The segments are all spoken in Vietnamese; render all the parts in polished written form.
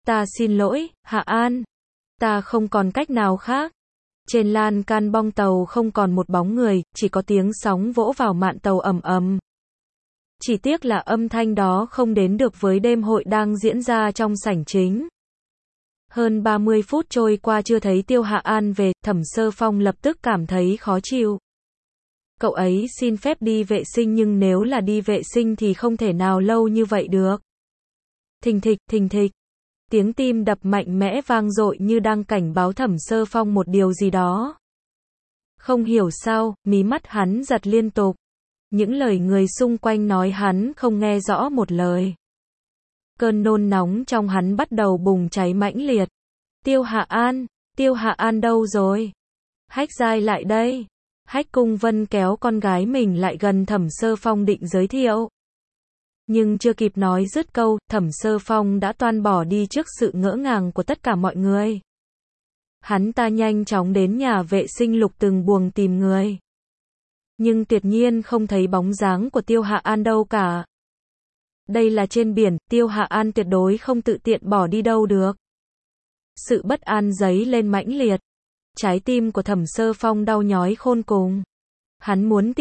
Ta xin lỗi, Hạ An. Ta không còn cách nào khác. Trên lan can bong tàu không còn một bóng người, chỉ có tiếng sóng vỗ vào mạn tàu ầm ầm. Chỉ tiếc là âm thanh đó không đến được với đêm hội đang diễn ra trong sảnh chính. Hơn 30 phút trôi qua chưa thấy Tiêu Hạ An về, Thẩm Sơ Phong lập tức cảm thấy khó chịu. Cậu ấy xin phép đi vệ sinh nhưng nếu là đi vệ sinh thì không thể nào lâu như vậy được. Thình thịch, thình thịch. Tiếng tim đập mạnh mẽ vang dội như đang cảnh báo Thẩm Sơ Phong một điều gì đó. Không hiểu sao, mí mắt hắn giật liên tục. Những lời người xung quanh nói hắn không nghe rõ một lời. Cơn nôn nóng trong hắn bắt đầu bùng cháy mãnh liệt. Tiêu Hạ An đâu rồi? Hách Giai lại đây. Hách Cung Vân kéo con gái mình lại gần Thẩm Sơ Phong định giới thiệu. Nhưng chưa kịp nói dứt câu, Thẩm Sơ Phong đã toan bỏ đi trước sự ngỡ ngàng của tất cả mọi người. Hắn ta nhanh chóng đến nhà vệ sinh lục từng buồng tìm người. Nhưng tuyệt nhiên không thấy bóng dáng của Tiêu Hạ An đâu cả. Đây là trên biển, Tiêu Hạ An tuyệt đối không tự tiện bỏ đi đâu được. Sự bất an dấy lên mãnh liệt. Trái tim của Thẩm Sơ Phong đau nhói khôn cùng. Hắn muốn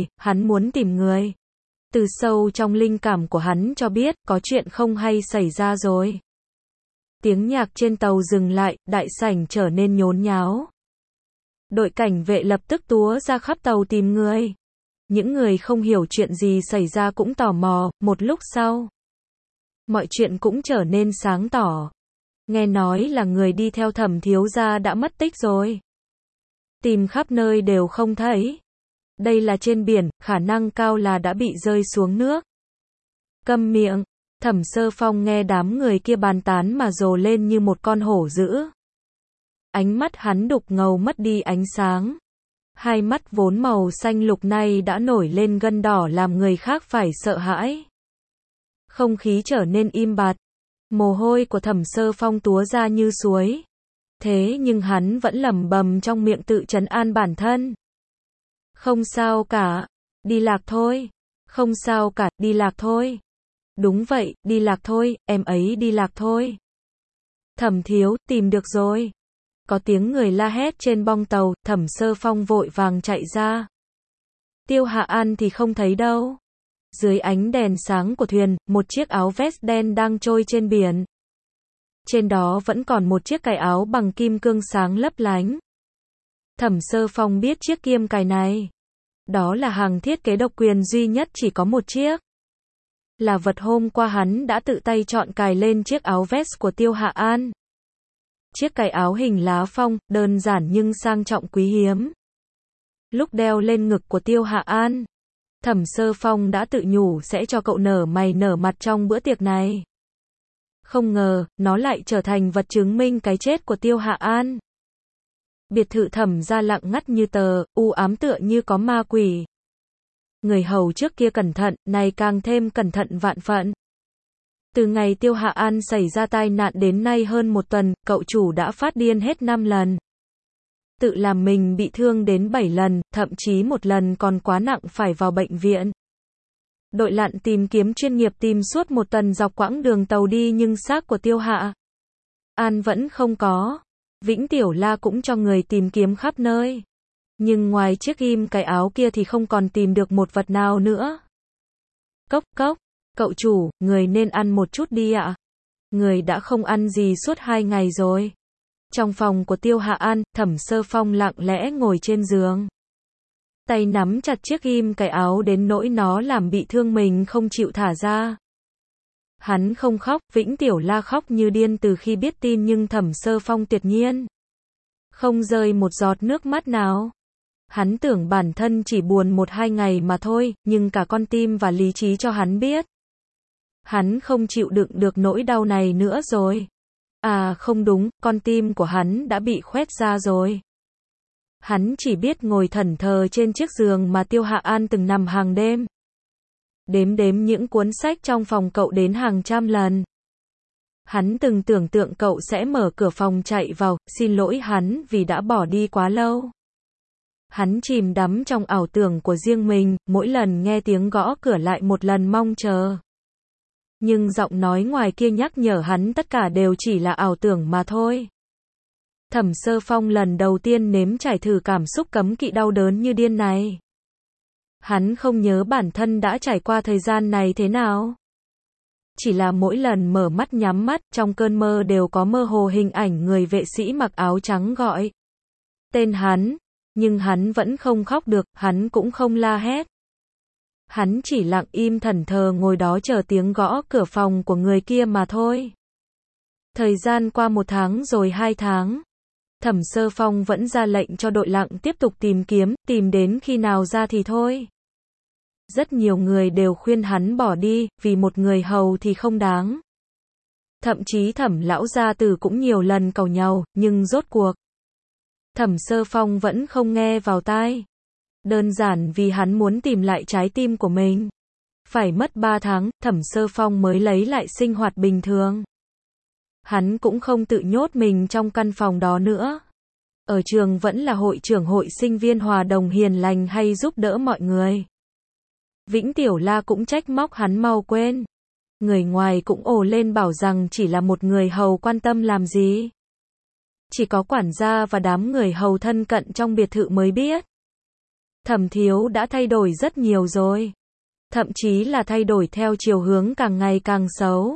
tìm người. Từ sâu trong linh cảm của hắn cho biết, có chuyện không hay xảy ra rồi. Tiếng nhạc trên tàu dừng lại, đại sảnh trở nên nhốn nháo. Đội cảnh vệ lập tức túa ra khắp tàu tìm người. Những người không hiểu chuyện gì xảy ra cũng tò mò, một lúc sau. Mọi chuyện cũng trở nên sáng tỏ. Nghe nói là người đi theo Thẩm thiếu gia đã mất tích rồi. Tìm khắp nơi đều không thấy. Đây là trên biển, khả năng cao là đã bị rơi xuống nước. Câm miệng. Thẩm Sơ Phong nghe đám người kia bàn tán mà rồ lên như một con hổ dữ. Ánh mắt hắn đục ngầu mất đi ánh sáng. Hai mắt vốn màu xanh lục này đã nổi lên gân đỏ làm người khác phải sợ hãi. Không khí trở nên im bặt. Mồ hôi của Thẩm Sơ Phong túa ra như suối. Thế nhưng hắn vẫn lẩm bẩm trong miệng tự trấn an bản thân. Không sao cả. Đi lạc thôi. Không sao cả, đi lạc thôi. Đúng vậy, đi lạc thôi, em ấy đi lạc thôi. Thẩm thiếu, tìm được rồi. Có tiếng người la hét trên bong tàu, Thẩm Sơ Phong vội vàng chạy ra. Tiêu Hạ An thì không thấy đâu. Dưới ánh đèn sáng của thuyền, một chiếc áo vest đen đang trôi trên biển. Trên đó vẫn còn một chiếc cài áo bằng kim cương sáng lấp lánh. Thẩm Sơ Phong biết chiếc kiêm cài này. Đó là hàng thiết kế độc quyền duy nhất chỉ có một chiếc. Là vật hôm qua hắn đã tự tay chọn cài lên chiếc áo vest của Tiêu Hạ An. Chiếc cài áo hình lá phong, đơn giản nhưng sang trọng quý hiếm. Lúc đeo lên ngực của Tiêu Hạ An, Thẩm Sơ Phong đã tự nhủ sẽ cho cậu nở mày nở mặt trong bữa tiệc này. Không ngờ, nó lại trở thành vật chứng minh cái chết của Tiêu Hạ An. Biệt thự Thẩm gia lặng ngắt như tờ, u ám tựa như có ma quỷ. Người hầu trước kia cẩn thận, nay càng thêm cẩn thận vạn phần. Từ ngày Tiêu Hạ An xảy ra tai nạn đến nay hơn một tuần, cậu chủ đã phát điên hết 5 lần. Tự làm mình bị thương đến 7 lần, thậm chí một lần còn quá nặng phải vào bệnh viện. Đội lặn tìm kiếm chuyên nghiệp tìm suốt một tuần dọc quãng đường tàu đi nhưng xác của Tiêu Hạ An vẫn không có. Vĩnh Tiểu La cũng cho người tìm kiếm khắp nơi. Nhưng ngoài chiếc ghim cái áo kia thì không còn tìm được một vật nào nữa. Cốc cốc, cậu chủ, người nên ăn một chút đi ạ. Người đã không ăn gì suốt 2 ngày rồi. Trong phòng của Tiêu Hạ An, Thẩm Sơ Phong lặng lẽ ngồi trên giường. Tay nắm chặt chiếc ghim cái áo đến nỗi nó làm bị thương mình không chịu thả ra. Hắn không khóc, Vĩnh Tiểu La khóc như điên từ khi biết tin nhưng Thẩm Sơ Phong tuyệt nhiên không rơi một giọt nước mắt nào. Hắn tưởng bản thân chỉ buồn 1-2 ngày mà thôi, nhưng cả con tim và lý trí cho hắn biết. Hắn không chịu đựng được nỗi đau này nữa rồi. À không đúng, con tim của hắn đã bị khoét ra rồi. Hắn chỉ biết ngồi thẫn thờ trên chiếc giường mà Tiêu Hạ An từng nằm hàng đêm. Đếm những cuốn sách trong phòng cậu đến hàng trăm lần. Hắn từng tưởng tượng cậu sẽ mở cửa phòng chạy vào, xin lỗi hắn vì đã bỏ đi quá lâu. Hắn chìm đắm trong ảo tưởng của riêng mình, mỗi lần nghe tiếng gõ cửa lại một lần mong chờ. Nhưng giọng nói ngoài kia nhắc nhở hắn tất cả đều chỉ là ảo tưởng mà thôi. Thẩm Sơ Phong lần đầu tiên nếm trải thử cảm xúc cấm kỵ đau đớn như điên này. Hắn không nhớ bản thân đã trải qua thời gian này thế nào. Chỉ là mỗi lần mở mắt nhắm mắt, trong cơn mơ đều có mơ hồ hình ảnh người vệ sĩ mặc áo trắng gọi tên hắn, nhưng hắn vẫn không khóc được, hắn cũng không la hét. Hắn chỉ lặng im thẫn thờ ngồi đó chờ tiếng gõ cửa phòng của người kia mà thôi. Thời gian qua 1 tháng rồi 2 tháng. Thẩm Sơ Phong vẫn ra lệnh cho đội lặng tiếp tục tìm kiếm, tìm đến khi nào ra thì thôi. Rất nhiều người đều khuyên hắn bỏ đi, vì một người hầu thì không đáng. Thậm chí Thẩm lão gia tử cũng nhiều lần cầu nhau, nhưng rốt cuộc Thẩm Sơ Phong vẫn không nghe vào tai. Đơn giản vì hắn muốn tìm lại trái tim của mình. Phải mất 3 tháng, Thẩm Sơ Phong mới lấy lại sinh hoạt bình thường. Hắn cũng không tự nhốt mình trong căn phòng đó nữa. Ở trường vẫn là hội trưởng hội sinh viên hòa đồng hiền lành hay giúp đỡ mọi người. Vĩnh Tiểu La cũng trách móc hắn mau quên. Người ngoài cũng ồ lên bảo rằng chỉ là một người hầu quan tâm làm gì. Chỉ có quản gia và đám người hầu thân cận trong biệt thự mới biết. Thẩm Thiếu đã thay đổi rất nhiều rồi. Thậm chí là thay đổi theo chiều hướng càng ngày càng xấu.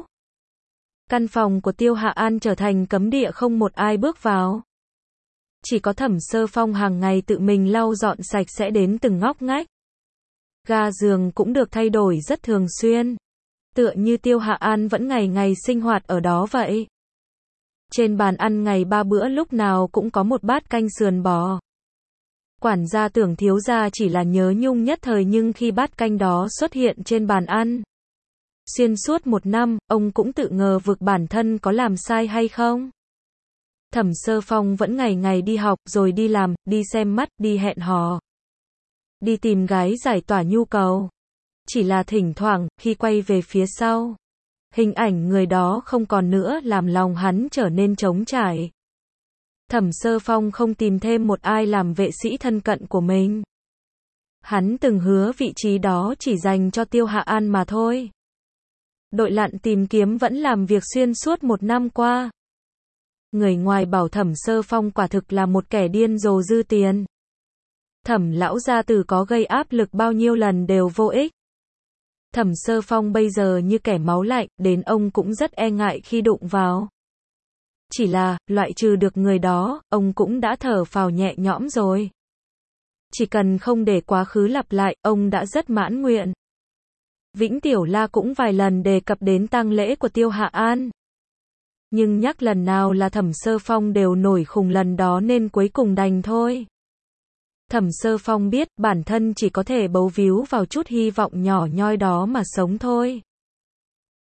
Căn phòng của Tiêu Hạ An trở thành cấm địa không một ai bước vào. Chỉ có Thẩm Sơ Phong hàng ngày tự mình lau dọn sạch sẽ đến từng ngóc ngách. Ga giường cũng được thay đổi rất thường xuyên. Tựa như Tiêu Hạ An vẫn ngày ngày sinh hoạt ở đó vậy. Trên bàn ăn ngày 3 bữa lúc nào cũng có một bát canh sườn bò. Quản gia tưởng thiếu gia chỉ là nhớ nhung nhất thời, nhưng khi bát canh đó xuất hiện trên bàn ăn. Xuyên suốt 1 năm, ông cũng tự ngờ vực bản thân có làm sai hay không. Thẩm Sơ Phong vẫn ngày ngày đi học, rồi đi làm, đi xem mắt, đi hẹn hò. Đi tìm gái giải tỏa nhu cầu. Chỉ là thỉnh thoảng, khi quay về phía sau, hình ảnh người đó không còn nữa, làm lòng hắn trở nên trống trải. Thẩm Sơ Phong không tìm thêm một ai làm vệ sĩ thân cận của mình. Hắn từng hứa vị trí đó chỉ dành cho Tiêu Hạ An mà thôi. Đội lặn tìm kiếm vẫn làm việc xuyên suốt 1 năm qua. Người ngoài bảo Thẩm Sơ Phong quả thực là một kẻ điên rồ dư tiền. Thẩm lão gia tử có gây áp lực bao nhiêu lần đều vô ích. Thẩm Sơ Phong bây giờ như kẻ máu lạnh, đến ông cũng rất e ngại khi đụng vào. Chỉ là, loại trừ được người đó, ông cũng đã thở phào nhẹ nhõm rồi. Chỉ cần không để quá khứ lặp lại, ông đã rất mãn nguyện. Vĩnh Tiểu La cũng vài lần đề cập đến tang lễ của Tiêu Hạ An. Nhưng nhắc lần nào là Thẩm Sơ Phong đều nổi khùng lần đó nên cuối cùng đành thôi. Thẩm Sơ Phong biết bản thân chỉ có thể bấu víu vào chút hy vọng nhỏ nhoi đó mà sống thôi.